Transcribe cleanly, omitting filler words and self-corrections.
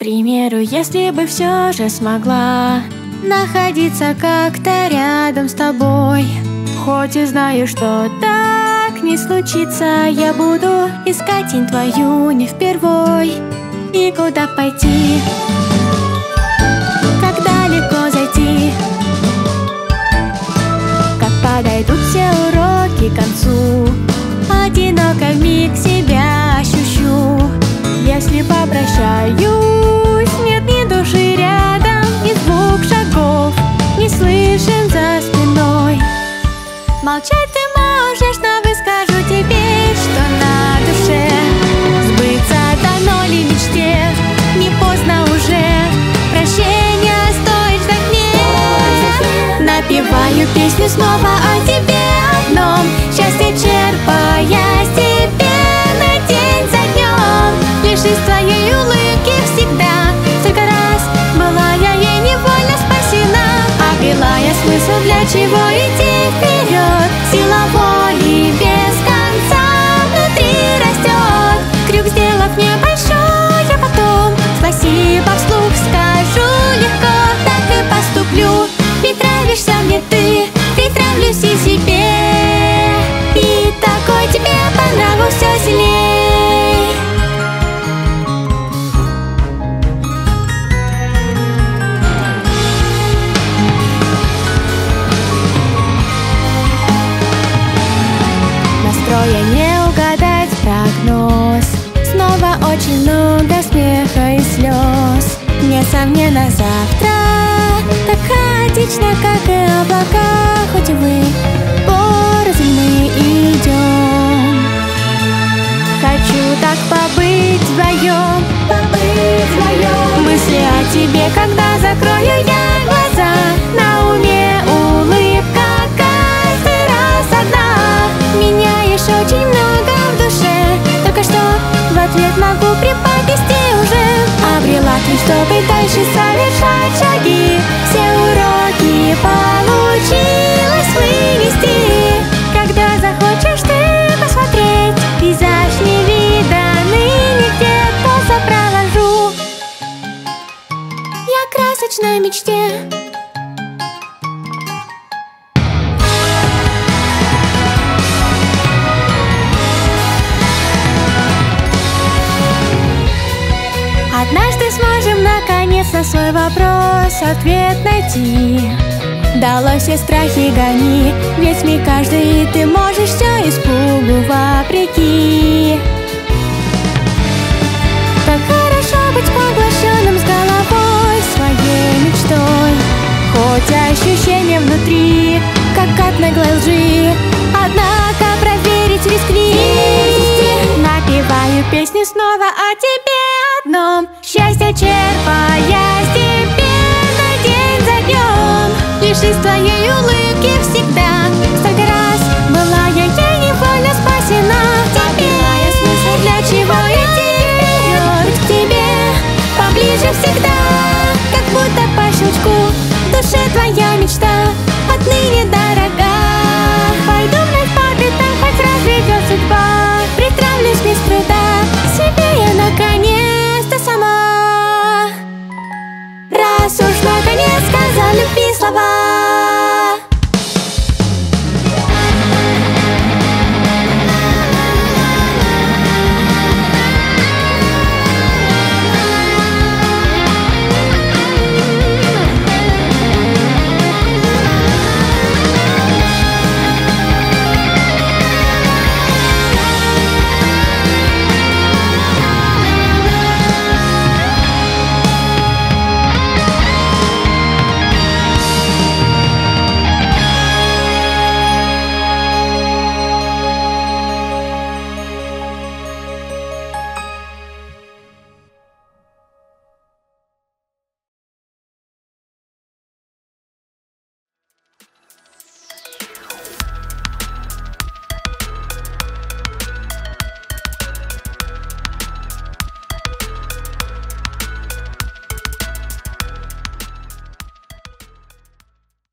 примеру, если бы все же смогла находиться как-то рядом с тобой, хоть и знаю, что так не случится, я буду искать тень твою не впервой. И куда пойти, как далеко зайти, как подойдут все уроки к концу, одиноко вмиг себя ощущу. Если попрощаюсь, нет ни души рядом, и звук шагов не слышен за спиной. Молчать ты можешь, но выскажу теперь, что на душе. Сбыться дано ли мечте, не поздно уже, прощения стоит ждать мне. Напеваю песню снова о тебе одном, счастье черпая степенно день за днем. Лишь из твоей улыбки всегда, столько раз была я ей невольно спасена. Обрела я смысл, для чего идти вперед, сила воли без конца внутри растет. Крюк сделав небольшой, я потом спасибо вслух скажу легко. Так и поступлю, ведь нравишься мне ты, ведь нравлюсь и себе, и такой тебе по нраву все сильней. Настроя не угадать прогноз, снова очень много смеха и слез. Несомненно, завтра так хаотично, как и облака, хоть и вы порознь мы идем. Хочу так побыть вдвоем, мысли о тебе, когда закрою я глаза. На уме улыбка каждый раз одна, меняешь очень много в душе, только что в ответ могу преподнести уже. Обрела ключ, чтобы дальше совершать шаги, все уроки получилось вынести. Когда захочешь ты посмотреть пейзаж невиданный нигде, то сопровожу я красочной мечте. Однажды сможем наконец на свой вопрос ответ найти. Долой все страхи гони, ведь миг каждый, и ты можешь все испугу вопреки. Как хорошо быть поглощенным с головой своей мечтой, хоть ощущение внутри, как от наглой лжи, однако проверить рискни. Напеваю песню снова о тебе одном, счастье черпая степенно день за днем. Лишь из твоей улыбки всегда, столько раз была я ей невольно спасена. Обрела я смысл, для чего идти вперед, к тебе поближе всегда.